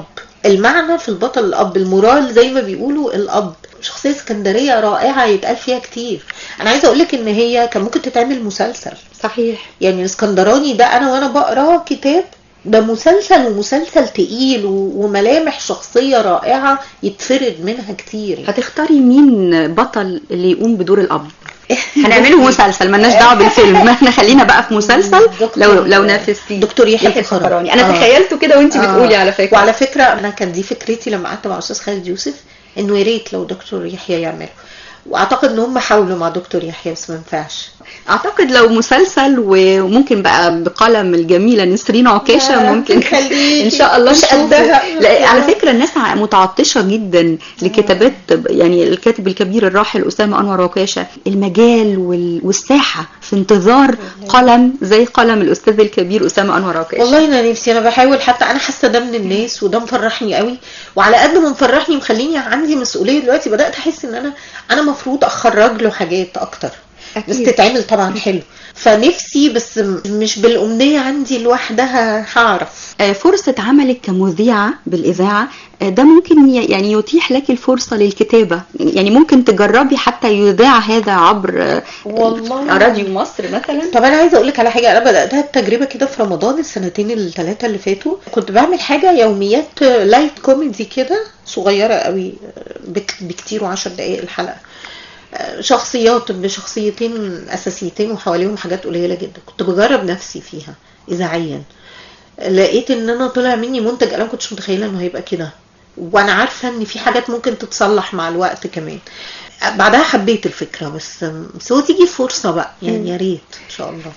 المعنى في البطل الاب، المورال زي ما بيقولوا الاب. شخصيه اسكندريه رائعه يتقال فيها كتير. انا عايزه اقول لك ان هي كان ممكن تتعمل مسلسل. صحيح. يعني الاسكندراني ده انا وانا بقرا كتاب ده مسلسل، ومسلسل تقيل وملامح شخصيه رائعه يتفرد منها كتير. هتختاري مين بطل اللي يقوم بدور الاب؟ هنعمله مسلسل، مالناش دعوه بالفيلم، احنا خلينا بقى في مسلسل. لو لو نافستي دكتور يحيى الفخراني. انا آه. تخيلته كده وانت آه. بتقولي على فكره. وعلى فكره انا كان دي فكرتي لما قعدت مع استاذ خالد يوسف، انه يا ريت لو دكتور يحيى يعمله، واعتقد ان هم حاولوا مع دكتور يحيى بس ما ينفعش. اعتقد لو مسلسل وممكن بقى بقلم الجميله نسرين عكاشه ممكن ان شاء الله نشوفها. على فكره الناس متعطشه جدا لكتابات يعني الكاتب الكبير الراحل اسامه انور عكاشه. المجال والساحه في انتظار قلم زي قلم الاستاذ الكبير اسامه انور عكاشه. والله انا نفسي، انا بحاول، حتى انا حاسه ده من الناس وده مفرحني قوي، وعلى قد ما مفرحني مخليني عندي مسؤوليه دلوقتي. بدات احس ان انا انا مفروض اخرج له حاجات اكتر أكيد. بس تتعمل طبعا حلو. فنفسي بس مش بالأمنية عندي لوحدها هعرف. فرصة عملك كمذيعة بالإذاعة ده ممكن يعني يتيح لك الفرصة للكتابة، يعني ممكن تجربي حتى يذاع هذا عبر والله راديو مصر مثلا. طب أنا عايزة أقولك على حاجة، أنا بدأتها التجربة كده في رمضان السنتين الثلاثة اللي فاتوا. كنت بعمل حاجة يوميات لايت كوميدي كده صغيرة قوي بكتير وعشر دقائق الحلقة، شخصيات بشخصيتين أساسيتين وحواليهم حاجات قليلة جدا. كنت بجرب نفسي فيها إذاعيا، لقيت ان انا طلع مني منتج انا ما كنتش متخيله انه هيبقى كده، وانا عارفه ان في حاجات ممكن تتصلح مع الوقت كمان. بعدها حبيت الفكره، بس بس هو تيجي فرصه بقى يعني، يا ريت ان شاء الله.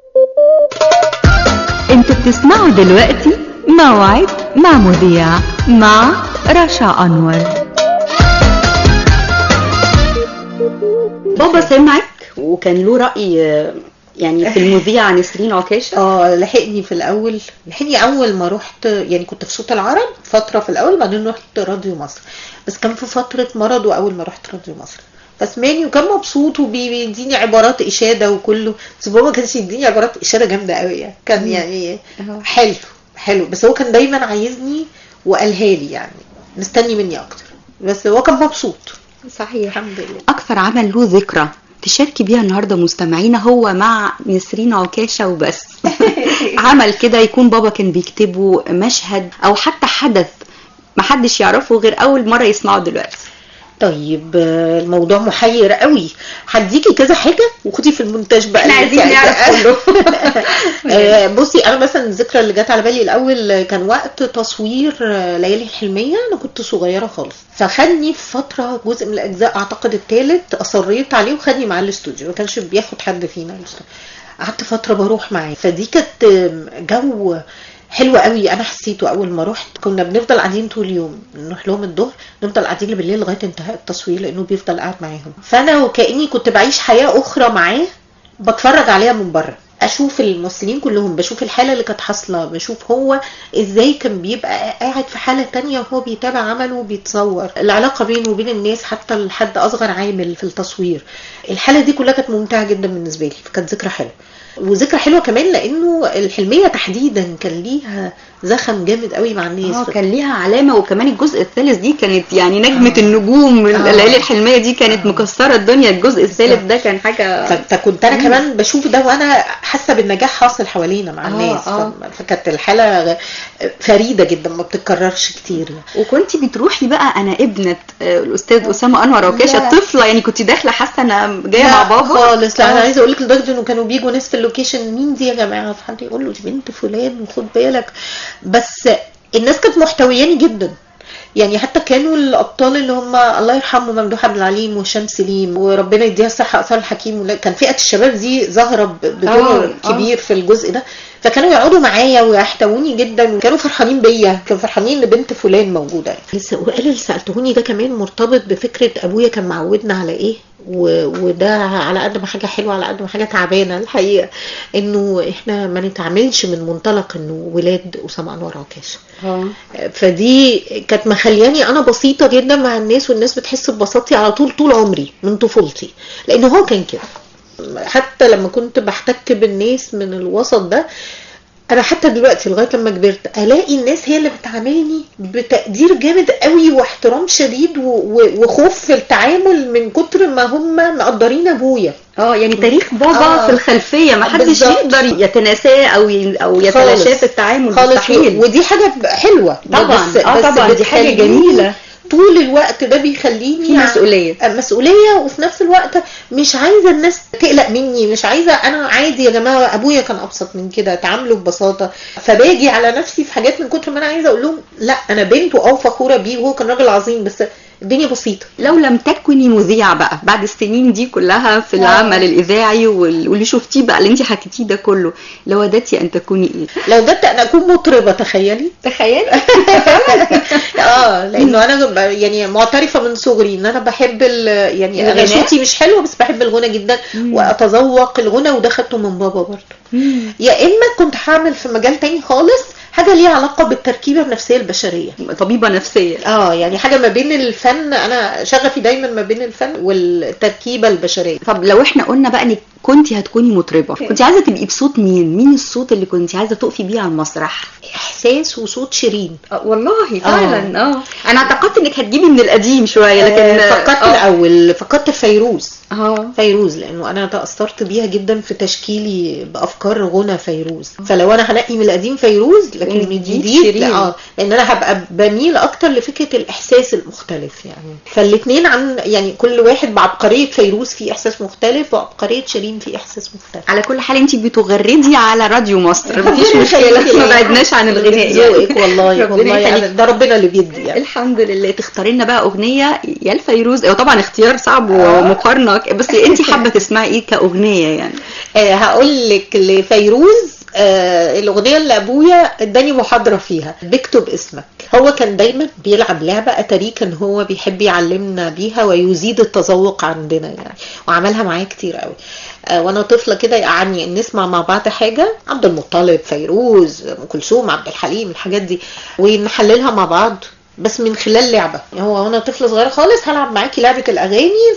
انتوا بتسمعوا دلوقتي موعد مع مذيع مع رشا أنور. بابا سمعك وكان له رأي يعني في المذيعة نسرين عكاشة. اه لحقني في الاول، لحقني اول ما رحت، يعني كنت في صوت العرب فترة في الاول، بعدين رحت راديو مصر، بس كان في فترة مرض واول ما رحت راديو مصر فسمعني وكان مبسوط وبيديني عبارات اشادة وكله. بس بابا كانش يديني عبارات اشادة جامدة قوي يعني، كان يعني حلو حلو، بس هو كان دايما عايزني وقالها لي يعني مستني مني اكتر، بس هو كان مبسوط. صحيح الحمد لله. اكثر عمل له ذكرى تشاركي بيها النهارده مستمعينا هو مع نسرين عكاشة وبس. عمل كده يكون بابا كان بيكتبه، مشهد او حتى حدث محدش يعرفه غير اول مرة يسمعه دلوقتي. طيب الموضوع محير قوي، هديكي كذا حاجه وخدي في المونتاج بقى. احنا عايزين نعرف كله. بصي انا مثلا الذكرى اللي جت على بالي الاول كان وقت تصوير ليالي الحلميه. انا كنت صغيره خالص، فخدني في فتره جزء من الاجزاء اعتقد الثالث اصريت عليه وخدني معاه الاستوديو، ما كانش بياخد حد فينا الاستوديو. قعدت فتره بروح معاه، فدي كانت جو حلوة قوي. انا حسيته اول ما رحت. كنا بنفضل قاعدين طول اليوم، نروح لهم الظهر نفضل قاعدين بالليل لغايه انتهاء التصوير، لانه بيفضل قاعد معاهم. فانا وكاني كنت بعيش حياه اخرى معاه، بتفرج عليها من بره، اشوف الممثلين كلهم، بشوف الحاله اللي كانت حاصله، بشوف هو ازاي كان بيبقى قاعد في حاله تانية وهو بيتابع عمله وبيتصور، العلاقه بينه وبين الناس حتى لحد اصغر عامل في التصوير. الحاله دي كلها كانت ممتعه جدا بالنسبه لي، فكانت ذكرى حلوه. وذكرى حلوه كمان لانه الحلميه تحديدا كان ليها زخم جامد قوي مع الناس. اه كان ليها علامه، وكمان الجزء الثالث دي كانت يعني نجمه آه. النجوم. آه. الليالي الحلميه دي كانت آه. مكسره الدنيا. الجزء الثالث ده كان حاجه، فكنت انا كمان بشوف ده وانا حاسه بالنجاح حاصل حوالينا مع الناس. آه. فكانت الحاله فريده جدا ما بتتكررش كتير. وكنت بتروحي بقى انا ابنه الاستاذ اسامه انور عكاشة طفله، يعني كنت داخله حاسه انا جايه مع بابا خالص. لا انا عايزه اقول لك لدرجه انه كانوا بيجوا ناس في اللوكيشن، مين دي يا جماعه؟ فحد يقول له دي بنت فلان وخد بالك. بس الناس كانت محتوياني جدا، يعني حتى كانوا الابطال اللي هم الله يرحمه ممدوح عبد العليم وهشام سليم وربنا يديها الصحه اثار الحكيم، كان فئه الشباب دي ظاهره بدور كبير في الجزء ده. فكانوا يقعدوا معايا ويحتووني جدا، وكانوا فرحانين بيا، كانوا فرحانين ان بنت فلان موجوده. وقال اللي سالتهوني ده كمان مرتبط بفكره ابويا كان معودنا على ايه، وده على قد ما حاجه حلوه على قد ما حاجه تعبانه الحقيقه، انه احنا ما نتعاملش من منطلق انه ولاد اسامه انور عكاشة. فدي كانت مخلياني انا بسيطه جدا مع الناس، والناس بتحس ببساطتي على طول طول عمري من طفولتي، لانه هو كان كده. حتى لما كنت بحتك بالناس من الوسط ده انا حتى دلوقتي لغايه لما كبرت الاقي الناس هي اللي بتعاملني بتقدير جامد قوي واحترام شديد وخوف في التعامل من كتر ما هم مقدرين ابويا. اه يعني تاريخ بابا آه. في الخلفيه ما حدش يقدر يتناساه او ي... او يتلاشاه في التعامل خالص. ودي حاجه حلوه طبعا. بس اه طبعا دي حاجه جميله. طول الوقت ده بيخليني في مسؤوليه مسؤوليه وفي نفس الوقت مش عايزه الناس تقلق مني، مش عايزه، انا عادي يا جماعه ابويا كان ابسط من كده، تعاملوا ببساطه. فباجي على نفسي في حاجات من كتر ما انا عايزه اقول لهم لا انا بنته او فخوره بيه وهو كان راجل عظيم بس الدنيا بسيطه. لو لم تكوني مذيعه بقى بعد السنين دي كلها في العمل الاذاعي واللي شفتيه بقى اللي انت حكيتيه ده كله، لو ودتي ان تكوني ايه؟ لو ودت ان اكون مطربه. تخيلي تخيلي اه لانه انا يعني معترفه من صغري ان انا بحب يعني انا صوتي مش حلو بس بحب الغنى جدا مم. واتذوق الغنى وده خدته من بابا برضه. يا اما كنت هعمل في مجال تاني خالص حاجه ليها علاقه بالتركيبه النفسيه البشريه، طبيبه نفسيه. اه يعني حاجه ما بين الفن، انا شغفي دايما ما بين الفن والتركيبه البشريه. طب لو احنا قلنا بقى انك كنتي هتكوني مطربه، كنتي عايزه تبقي بصوت مين؟ مين الصوت اللي كنتي عايزه تقفي بيه على المسرح؟ احساس وصوت شيرين. آه والله فعلا. اه انا اعتقدت انك هتجيبي من القديم شويه لكن آه فكرت آه. الاول فكرت فيروز. اه فيروز لانه انا تاثرت بيها جدا في تشكيلي بافكار غنى فيروز، فلو انا هنقي من القديم فيروز لكن من الجديد اه لان انا هبقى بميل اكتر لفكره الاحساس المختلف يعني. فالاثنين عن يعني كل واحد بعبقريه فيروز في احساس مختلف وعبقريه شيرين في احساس مختلف. على كل حال انت بتغردي على راديو مصر مفيش مشكله، ما بعدناش عن الغناء يعني. والله والله يعني ده ربنا اللي بيدي يعني. الحمد لله. تختاري لنا بقى اغنيه يا الفيروز، او طبعا اختيار صعب ومقارنه بس انت حابه تسمعي ايه كاغنيه يعني؟ آه هقول لك لفيروز آه الاغنيه اللي ابويا اداني محاضره فيها، بكتب اسمك. هو كان دايما بيلعب لعبه اتاري كان هو بيحب يعلمنا بيها ويزيد التذوق عندنا يعني، وعملها معايا كتير قوي. آه وانا طفله كده يقعني نسمع مع بعض حاجه عبد المطلب، فيروز، ام كلثوم، عبد الحليم، الحاجات دي ونحللها مع بعض بس من خلال لعبه. هو وانا طفله صغيره خالص هلعب معاكي لعبه الاغاني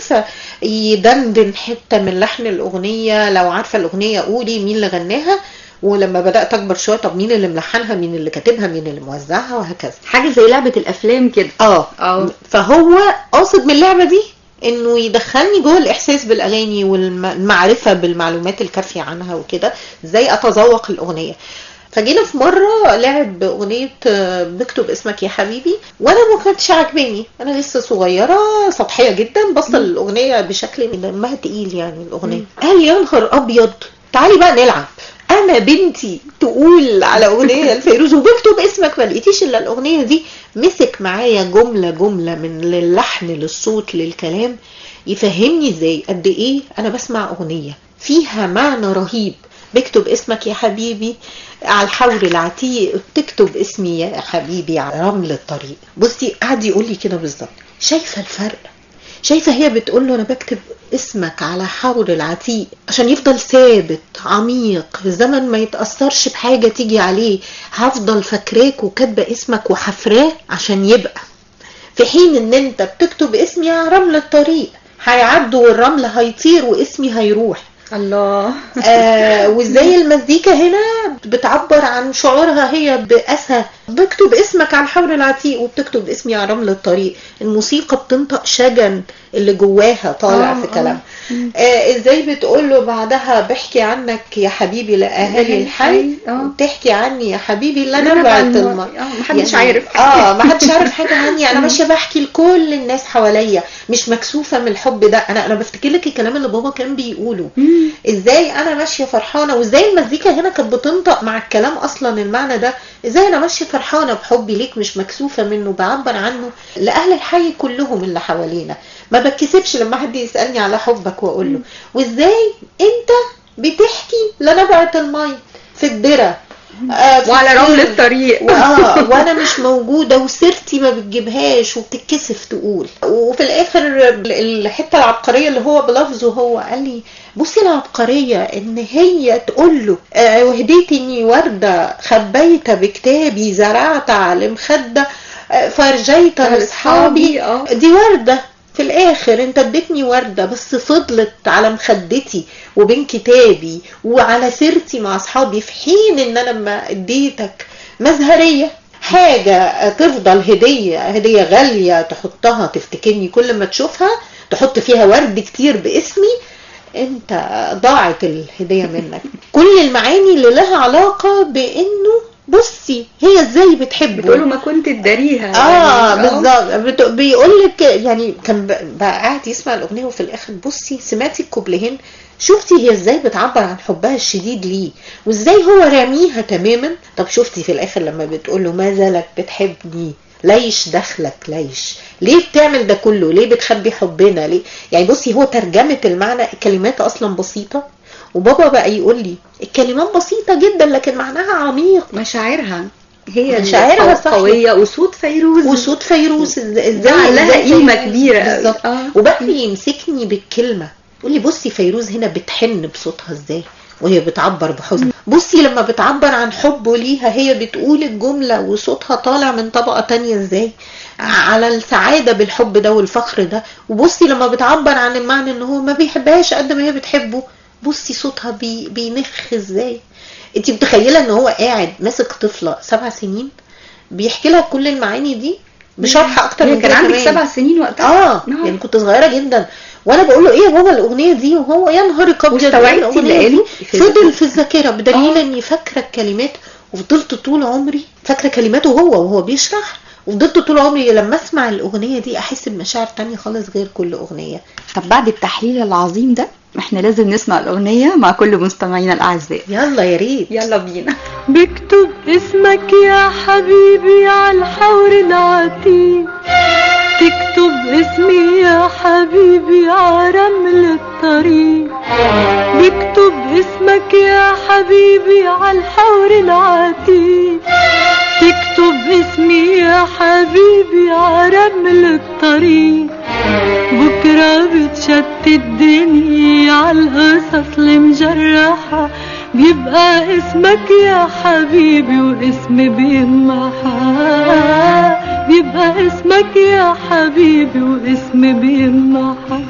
فيدندن حته من لحن الاغنيه، لو عارفه الاغنيه قولي مين اللي غناها، ولما بدات اكبر شويه طب مين اللي ملحنها، مين اللي كاتبها، مين اللي موزعها، وهكذا. حاجه زي لعبه الافلام كده. اه اه فهو قاصد من اللعبه دي انه يدخلني جوه الاحساس بالاغاني والمعرفه بالمعلومات الكافيه عنها وكده، ازاي اتذوق الاغنيه. فجينا في مرة لعب أغنية بكتب اسمك يا حبيبي وانا ما كانتش عاجباني، انا لسه صغيرة سطحية جدا بصل الأغنية بشكل دمها تقيل يعني الأغنية. قال يا نهار أبيض تعالي بقى نلعب، انا بنتي تقول على أغنية الفيروز وبكتب اسمك ما لقيتيش الا الأغنية دي. مسك معايا جملة جملة من اللحن للصوت للكلام يفهمني ازاي قد ايه انا بسمع أغنية فيها معنى رهيب. بكتب اسمك يا حبيبي على الحور العتيق، بتكتب اسمي يا حبيبي على رمل الطريق. بصي قعد يقول لي كده بالظبط. شايفه الفرق؟ شايفه هي بتقول له انا بكتب اسمك على حور العتيق عشان يفضل ثابت عميق في الزمن ما يتاثرش بحاجه تيجي عليه، هفضل فاكراك وكاتبه اسمك وحفراه عشان يبقى، في حين ان انت بتكتب اسمي على رمل الطريق هيعدوا والرمل هيطير واسمي هيروح. الله. آه وازاي المزيكا هنا بتعبر عن شعورها هي بأسها. بكتب اسمك على الحور العتيق وبتكتب اسمي على رمل الطريق، الموسيقى بتنطق شجن اللي جواها طالع آه في كلام. آه ازاي بتقول له بعدها بحكي عنك يا حبيبي لأهالي الحي، بتحكي عني يا حبيبي اللي انا بعت الماء. اه محدش يعني عارف اه محدش عارف حاجه عني، انا ماشيه بحكي لكل الناس حواليا مش مكسوفه من الحب ده. انا انا بفتكر لك الكلام اللي بابا كان بيقوله، ازاي انا ماشيه فرحانه، وازاي المزيكا هنا كانت بتنطق مع الكلام اصلا المعنى ده، ازاي انا ماشيه فرحانه بحبي ليك مش مكسوفه منه، بعبر عنه لاهل الحي كلهم اللي حوالينا، ما بتكسفش لما حد يسالني على حبك واقول له. وازاي انت بتحكي لنبعه المي في الدره آه وعلى رمل الطريق اه وانا مش موجوده وسيرتي ما بتجيبهاش وبتتكسف تقول. وفي الاخر الحته العبقريه اللي هو بلفظه هو قال لي بصي العبقريه ان هي تقول له آه وهديتني ورده خبيت بكتابي زرعت على مخده آه فرجيت لاصحابي. دي ورده في الاخر انت اديتني وردة بس فضلت على مخدتي وبين كتابي وعلى سيرتي مع اصحابي، في حين ان انا لما اديتك مزهرية حاجة تفضل هدية هدية غالية تحطها تفتكرني كل ما تشوفها، تحط فيها ورد كتير باسمي، انت ضاعت الهدية منك. كل المعاني اللي لها علاقة بانه بصي هي ازاي بتحبه، بتقوله ما كنت تداريها. اه بالظبط. بيقول لك يعني كان بقى قاعد يسمع الاغنيه وفي الاخر بصي سمعتي الكوبليهين، شفتي هي ازاي بتعبر عن حبها الشديد ليه وازاي هو راميها تماما. طب شفتي في الاخر لما بتقول له ما زالك بتحبني، ليش دخلك، ليش ليه بتعمل ده كله، ليه بتخبي حبنا ليه؟ يعني بصي هو ترجمه المعنى، الكلمات اصلا بسيطه وبابا بقى يقول لي الكلمات بسيطة جدا لكن معناها عميق. مشاعرها هي مشاعرها قوية، وصوت فيروز وصوت فيروز ازاي لها قيمة كبيرة بالظبط. آه. وبقى يمسكني بالكلمة يقول لي بصي فيروز هنا بتحن بصوتها ازاي وهي بتعبر بحزن، بصي لما بتعبر عن حبه ليها هي بتقول الجملة وصوتها طالع من طبقة تانية ازاي على السعادة بالحب ده والفخر ده، وبصي لما بتعبر عن المعنى ان هو ما بيحبهاش قد ما هي بتحبه، بصي صوتها بي بينخ ازاي. انتي متخيله ان هو قاعد ماسك طفله سبع سنين بيحكي لها كل المعاني دي بشرح اكتر من كان عندك سبع سنين وقتها؟ اه نعم. يعني كنت صغيره جدا وانا بقول له ايه يا بابا الاغنيه دي، وهو يا نهار ابيض واستوعبتي اللي قاله فضل في الذاكره بدليل اني فاكره الكلمات، وفضلت طول عمري فاكره كلماته هو وهو بيشرح، وفضلت طول عمري لما اسمع الاغنيه دي احس بمشاعر تانية خالص غير كل اغنيه. طب بعد التحليل العظيم ده احنا لازم نسمع الاغنيه مع كل مستمعينا الاعزاء. يلا يا ريت يلا بينا. بكتب اسمك يا حبيبي على الحور العتيق، تكتب اسمي يا حبيبي على رمل الطريق، بكتب اسمك يا حبيبي على الحور العتيق، تكتب اسمي يا حبيبي على رمل الطريق، بكرة بتشتت الدنيا على القصص المجرحة، بيبقى اسمك يا حبيبي واسمي بيمحى، بيبقى اسمك يا حبيبي واسمي بيمحى.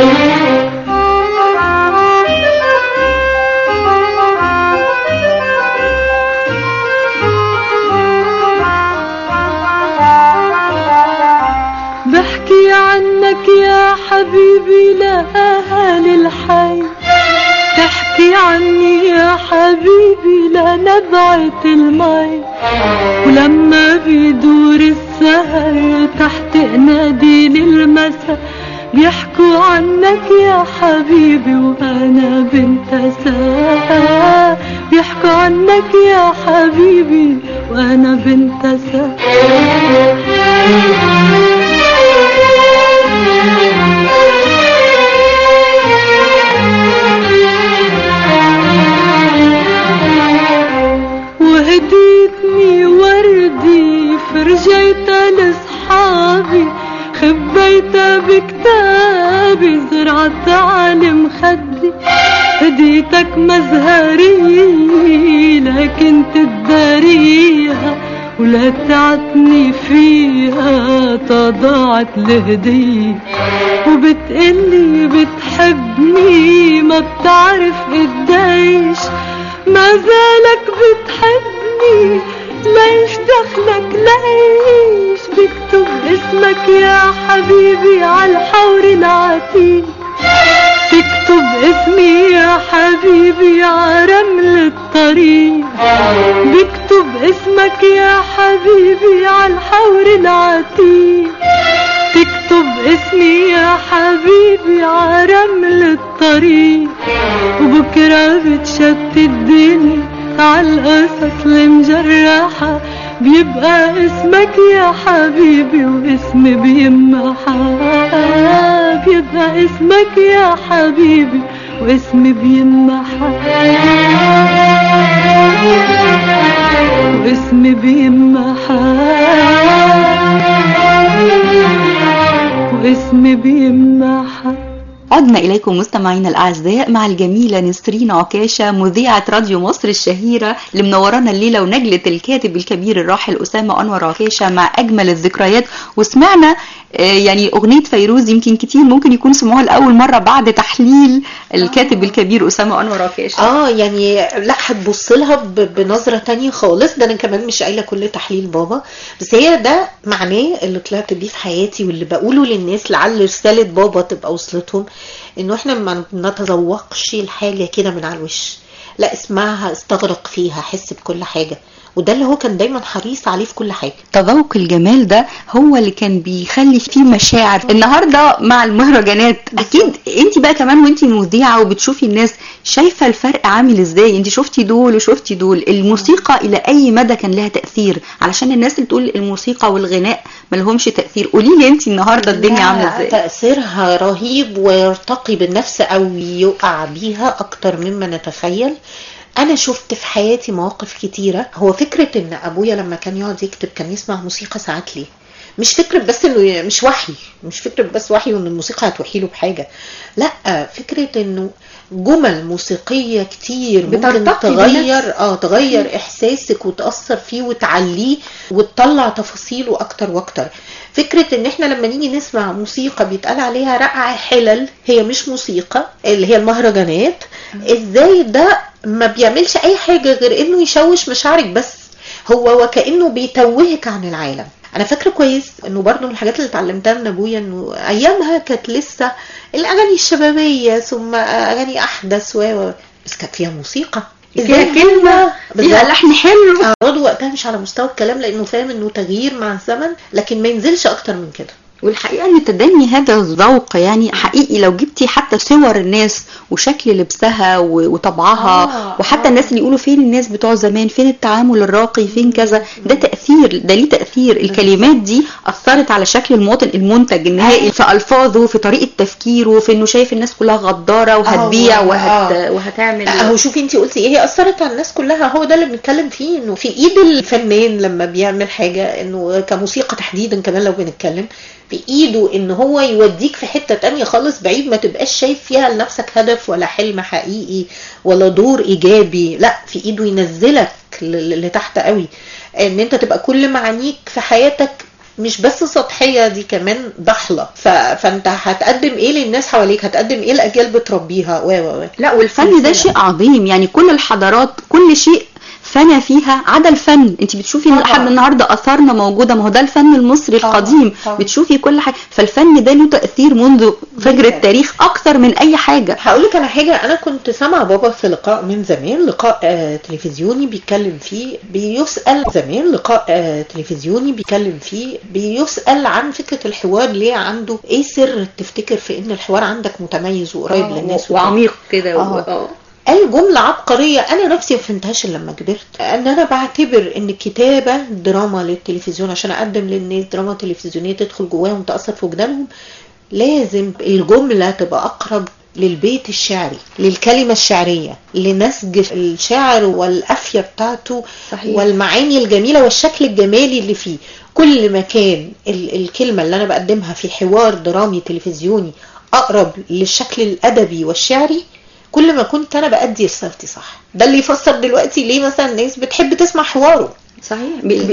بحكي عنك يا حبيبي لأهالي الحي، تحكي عني يا حبيبي لنبعة المي، ولما بيدور السهر تحت ناديل المساء بيحكوا عنك يا حبيبي وأنا بنت ساعة، بيحكوا عنك يا حبيبي وأنا بنت ساعة. وهديتني وردي فرجيتها لصحابي، خبيتها بكتابي زرعتها على مخدي، هديتك مزهري لكن تداريها ولا تعتني فيها تضاعت الهدية، وبتقلي بتحبني ما بتعرف قديش، ما زالك بتحبني ليش دخلك ليش، بكتب اسمك يا حبيبي على الحور العتيق، تكتب اسمي يا حبيبي على رمل الطريق، بكتب اسمك يا حبيبي على الحور العتيق، تكتب اسمي يا حبيبي على رمل الطريق، وبكرة بتشتت الدنيا على القصص المجرحة، بيبقى اسمك يا حبيبي واسمي بيمحى، بيبقى اسمك يا حبيبي واسمي بيمحى، واسمي بيمحى، واسمي بيمحى. عدنا إليكم مستمعينا الأعزاء مع الجميلة نسرين عكاشة مذيعة راديو مصر الشهيرة اللي منورانا الليلة، ونجلة الكاتب الكبير الراحل أسامة أنور عكاشة مع أجمل الذكريات. وسمعنا يعني اغنيه فيروز يمكن كتير ممكن يكون سمعوها لاول مره بعد تحليل الكاتب آه. الكبير اسامه انور عكاشه. اه يعني لا هتبص لها بنظره تانية خالص. ده انا كمان مش قايله كل تحليل بابا، بس هي ده معناه اللي طلعت بيه في حياتي واللي بقوله للناس لعل رساله بابا تبقى وصلتهم، انه احنا ما نتذوقش الحاجه كده من على الوش، لا اسمعها، استغرق فيها، حس بكل حاجه. وده اللي هو كان دايما حريص عليه في كل حاجة. تذوق الجمال ده هو اللي كان بيخلي فيه مشاعر. النهاردة مع المهرجانات اكيد انت بقى كمان وانت مذيعة وبتشوفي الناس شايفة الفرق عامل ازاي. انت شفتي دول وشفتي دول. الموسيقى الى اي مدى كان لها تأثير؟ علشان الناس اللي تقول الموسيقى والغناء ما لهمش تأثير، قولي لي انت النهاردة الدنيا عاملة ازاي؟ تأثيرها رهيب ويرتقي بالنفس او يقع بيها اكتر مما نتخيل. انا شفت في حياتي مواقف كتيرة. هو فكرة ان ابويا لما كان يقعد يكتب كان يسمع موسيقى ساعات ليه؟ مش فكرة بس انه مش وحي، مش فكرة بس وحي وان الموسيقى هتوحي له بحاجة، لا، فكرة انه جمل موسيقية كتير ممكن تغير اه تغير احساسك وتأثر فيه وتعليه وتطلع تفاصيله اكتر واكتر. فكرة ان احنا لما نيجي نسمع موسيقى بيتقال عليها رقع حلل، هي مش موسيقى، اللي هي المهرجانات، ازاي ده ما بيعملش اي حاجة غير انه يشوش مشاعرك بس، هو وكأنه بيتوهك عن العالم. انا فاكره كويس انه برضو من الحاجات اللي اتعلمتها من ابويا انه ايامها كانت لسه الاغاني الشبابيه ثم اغاني احدث و بس كانت فيها موسيقى، فيها كلمه، فيها لحن حلو. برضو وقتها مش على مستوى الكلام لانه فاهم انه تغيير مع الزمن، لكن ما ينزلش اكتر من كده. والحقيقة ان تدني هذا الذوق يعني حقيقي لو جبتي حتى صور الناس وشكل لبسها وطبعها آه وحتى آه. الناس اللي يقولوا فين الناس بتوع زمان، فين التعامل الراقي، فين كذا، ده تأثير، ده ليه تأثير. الكلمات دي أثرت على شكل المواطن المنتج النهائي، في ألفاظه، في طريقة تفكيره، في انه شايف الناس كلها غدارة وهتبيع آه وهت آه. وهتعمل. اهو شوفي انتي قلتي ايه، هي أثرت على الناس كلها. هو ده اللي بنتكلم فيه، انه في ايد الفنان لما بيعمل حاجة، انه كموسيقى تحديدا كمان لو بنتكلم، في ايده ان هو يوديك في حتة تانية خالص بعيد، ما تبقاش شايف فيها لنفسك هدف ولا حلم حقيقي ولا دور ايجابي، لا، في ايده ينزلك لتحت قوي، ان انت تبقى كل معانيك في حياتك مش بس سطحية، دي كمان ضحلة. ف... فانت هتقدم ايه للناس حواليك، هتقدم ايه الاجيال بتربيها و و لا، والفن ده شيء عظيم. يعني كل الحضارات كل شيء فنا فيها عدا الفن. انت بتشوفي ان لحد النهارده اثارنا موجوده، ما هو ده الفن المصري القديم. طبعا. بتشوفي كل حاجه، فالفن ده له تاثير منذ فجر التاريخ اكتر من اي حاجه. هقول لك على حاجه، انا كنت سامعه بابا في لقاء من زمان، لقاء آه تلفزيوني بيتكلم فيه، بيسال زمان لقاء آه تلفزيوني بيتكلم فيه بيسال عن فكره الحوار، ليه عنده ايه سر تفتكر في ان الحوار عندك متميز وقريب للناس وعميق كده. اه قال جملة عبقرية أنا نفسي ما فهمتهاش لما كبرت، أن أنا بعتبر أن الكتابة دراما للتلفزيون عشان أقدم للناس دراما تلفزيونية تدخل جواهم وتأثر في وجدانهم، لازم الجملة تبقى أقرب للبيت الشعري، للكلمة الشعرية، لنسج الشعر والأفية بتاعته. صحيح. والمعاني الجميلة والشكل الجمالي اللي فيه. كل ما كان الكلمة اللي أنا بقدمها في حوار درامي تلفزيوني أقرب للشكل الأدبي والشعري، كل ما كنت انا بأدي رسالتي صح. ده اللي يفسر دلوقتي ليه مثلا الناس بتحب تسمع حواره. صحيح،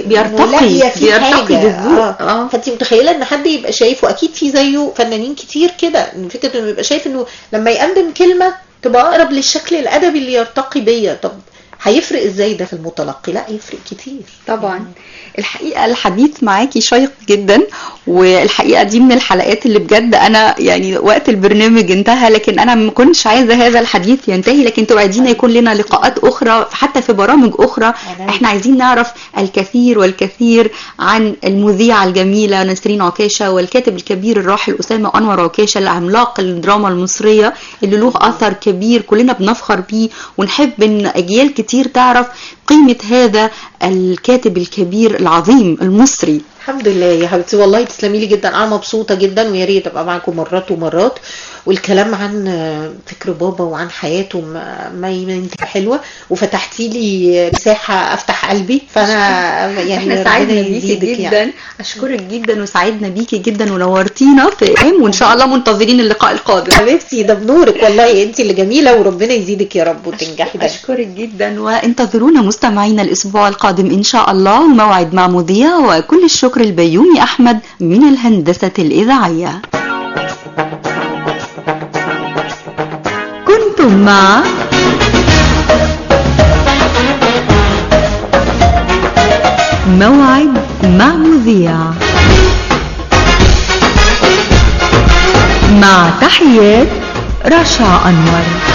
بيرتقي بيرتقي بالذوق. آه. آه. فانت متخيله ان حد يبقى شايف، واكيد في زيه فنانين كتير كده، ان فكره انه يبقى شايف انه لما يقدم كلمه تبقى اقرب للشكل الادبي اللي يرتقي بيا. طب هيفرق ازاي ده في المتلقي؟ لا، يفرق كتير طبعا. الحقيقه الحديث معاكي شيق جدا، والحقيقه دي من الحلقات اللي بجد انا يعني وقت البرنامج انتهى، لكن انا ما كنتش عايزه هذا الحديث ينتهي، لكن توعدينا يكون لنا لقاءات اخرى حتى في برامج اخرى. احنا عايزين نعرف الكثير والكثير عن المذيعه الجميله نسرين عكاشه والكاتب الكبير الراحل اسامه انور عكاشه، العملاق الدراما المصريه اللي له اثر كبير كلنا بنفخر بيه، ونحب ان اجيال كتير تعرف قيمه هذا الكاتب الكبير العظيم المصري. الحمد لله يا حبيبتي، والله تسلمي لي جدا، انا مبسوطه جدا، ويا ريت ابقى معاكم مرات ومرات. والكلام عن فكر بابا وعن حياته ما, ما ينتهي حلوة، وفتحتي لي مساحة افتح قلبي. فانا يعني احنا سعدنا بيكي جدا يعني. اشكرك جدا وسعدنا بيكي جدا ونورتينا في ام، وان شاء الله منتظرين اللقاء القادم. حبيبتي ده بنورك والله، انت اللي جميلة وربنا يزيدك يا رب وتنجحي دايما. اشكرك جدا وانتظرونا مستمعينا الاسبوع القادم ان شاء الله، موعد مع مذيع. وكل الشكر البيومي احمد من الهندسة الاذاعية. كنتم مع موعد مع مذيع، مع تحيات رشا أنور.